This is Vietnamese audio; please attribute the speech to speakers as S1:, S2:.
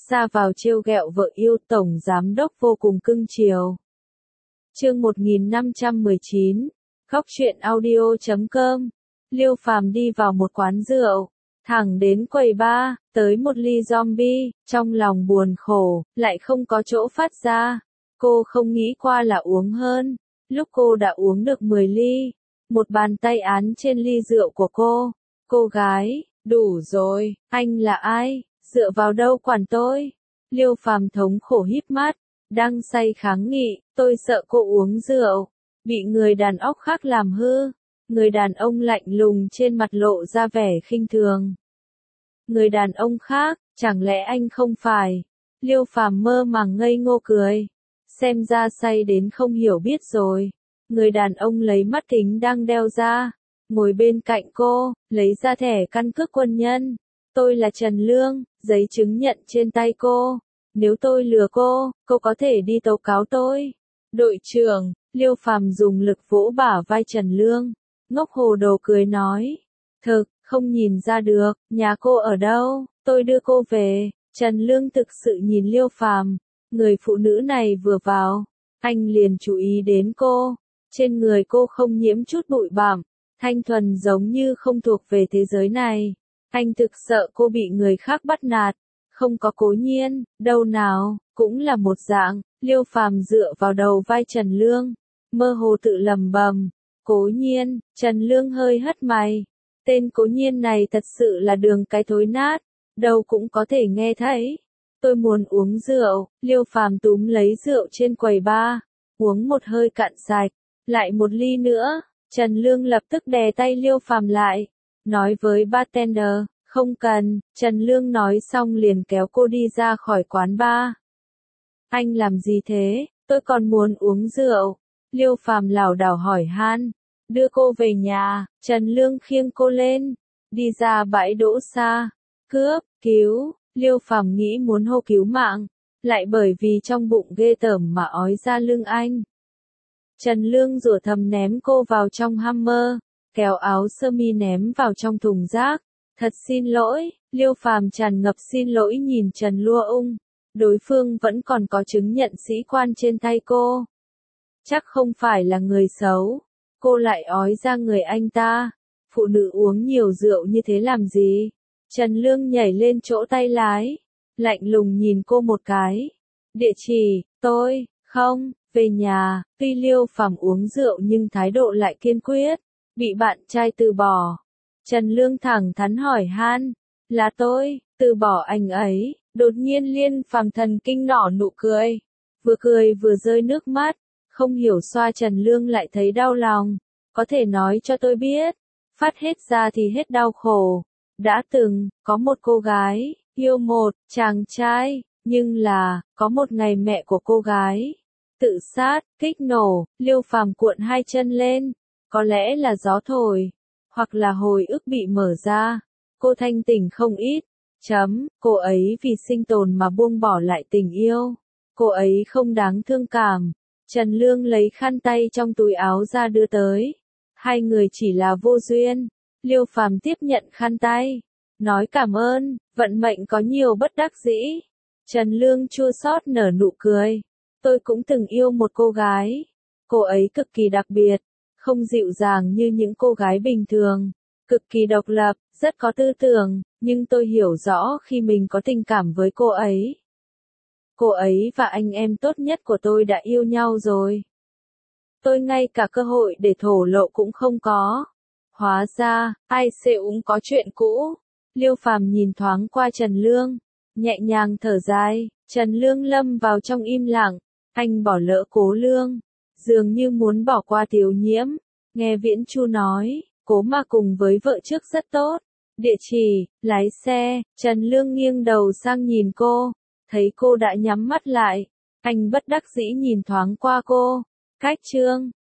S1: ra vào trêu ghẹo vợ yêu, tổng giám đốc vô cùng cưng chiều. Chương 1519, Góc truyện audio.com. Liêu Phàm đi vào một quán rượu, thẳng đến quầy bar, tới một ly zombie, trong lòng buồn khổ, lại không có chỗ phát ra. Cô không nghĩ qua là uống hơn, lúc cô đã uống được 10 ly, một bàn tay án trên ly rượu của cô. Cô gái, đủ rồi, anh là ai, dựa vào đâu quản tôi? Liêu Phàm thống khổ híp mắt, đang say kháng nghị, tôi sợ cô uống rượu, bị người đàn ông khác làm hư. Người đàn ông lạnh lùng trên mặt lộ ra vẻ khinh thường. Người đàn ông khác, chẳng lẽ anh không phải? Liêu Phàm mơ màng ngây ngô cười. Xem ra say đến không hiểu biết rồi. Người đàn ông lấy mắt kính đang đeo ra, ngồi bên cạnh cô, lấy ra thẻ căn cước quân nhân. Tôi là Trần Lương, giấy chứng nhận trên tay cô. Nếu tôi lừa cô có thể đi tố cáo tôi. Đội trưởng, Liêu Phàm dùng lực vỗ bả vai Trần Lương. Ngốc hồ đồ cười nói. Thực, không nhìn ra được, nhà cô ở đâu, tôi đưa cô về. Trần Lương thực sự nhìn Liêu Phàm. Người phụ nữ này vừa vào, anh liền chú ý đến cô. Trên người cô không nhiễm chút bụi bặm, thanh thuần giống như không thuộc về thế giới này. Anh thực sợ cô bị người khác bắt nạt. Không có Cố Nhiên, đâu nào, cũng là một dạng. Liêu Phàm dựa vào đầu vai Trần Lương, mơ hồ tự lẩm bẩm. Cố Nhiên. Trần Lương hơi hất mày. Tên Cố Nhiên này thật sự là đường cái thối nát, đâu cũng có thể nghe thấy. Tôi muốn uống rượu. Liêu Phàm túm lấy rượu trên quầy bar, uống một hơi cạn sạch, lại một ly nữa. Trần Lương lập tức đè tay Liêu Phàm lại, nói với bartender, không cần. Trần Lương nói xong liền kéo cô đi ra khỏi quán bar. Anh làm gì thế? Tôi còn muốn uống rượu. Liêu Phàm lảo đảo hỏi han. Đưa cô về nhà. Trần Lương khiêng cô lên, đi ra bãi đỗ xa. Cướp, cứu. Liêu Phàm nghĩ muốn hô cứu mạng, lại bởi vì trong bụng ghê tởm mà ói ra lưng anh. Trần Lương rủa thầm ném cô vào trong Hummer, kéo áo sơ mi ném vào trong thùng rác. Thật xin lỗi. Liêu Phàm tràn ngập xin lỗi nhìn Trần Lua Ung. Đối phương vẫn còn có chứng nhận sĩ quan trên tay cô. Chắc không phải là người xấu. Cô lại ói ra người anh ta. Phụ nữ uống nhiều rượu như thế làm gì? Trần Lương nhảy lên chỗ tay lái, lạnh lùng nhìn cô một cái. Địa chỉ, tôi, không, về nhà. Tuy Liêu Phàm uống rượu nhưng thái độ lại kiên quyết, bị bạn trai từ bỏ. Trần Lương thẳng thắn hỏi han, là tôi, từ bỏ anh ấy. Đột nhiên Liên Phàm thần kinh nở nụ cười vừa rơi nước mắt, không hiểu xoa Trần Lương lại thấy đau lòng. Có thể nói cho tôi biết, phát hết ra thì hết đau khổ. Đã từng, có một cô gái, yêu một chàng trai, nhưng là, có một ngày mẹ của cô gái tự sát, kích nổ. Liêu Phàm cuộn hai chân lên, có lẽ là gió thổi, hoặc là hồi ức bị mở ra. Cô thanh tỉnh không ít. Cô ấy vì sinh tồn mà buông bỏ lại tình yêu. Cô ấy không đáng thương cảm. Trần Lương lấy khăn tay trong túi áo ra đưa tới. Hai người chỉ là vô duyên. Liêu Phàm tiếp nhận khăn tay, nói cảm ơn, vận mệnh có nhiều bất đắc dĩ. Trần Lương chua xót nở nụ cười. Tôi cũng từng yêu một cô gái. Cô ấy cực kỳ đặc biệt, không dịu dàng như những cô gái bình thường, cực kỳ độc lập, rất có tư tưởng, nhưng tôi hiểu rõ khi mình có tình cảm với cô ấy. Cô ấy và anh em tốt nhất của tôi đã yêu nhau rồi. Tôi ngay cả cơ hội để thổ lộ cũng không có. Hóa ra, ai cũng có chuyện cũ. Liêu Phàm nhìn thoáng qua Trần Lương, nhẹ nhàng thở dài. Trần Lương lâm vào trong im lặng. Anh bỏ lỡ Cố Lương, dường như muốn bỏ qua Tiểu Nhiễm. Nghe Viễn Chu nói, Cố mà cùng với vợ trước rất tốt. Địa chỉ, lái xe. Trần Lương nghiêng đầu sang nhìn cô, thấy cô đã nhắm mắt lại. Anh bất đắc dĩ nhìn thoáng qua cô. Cách chương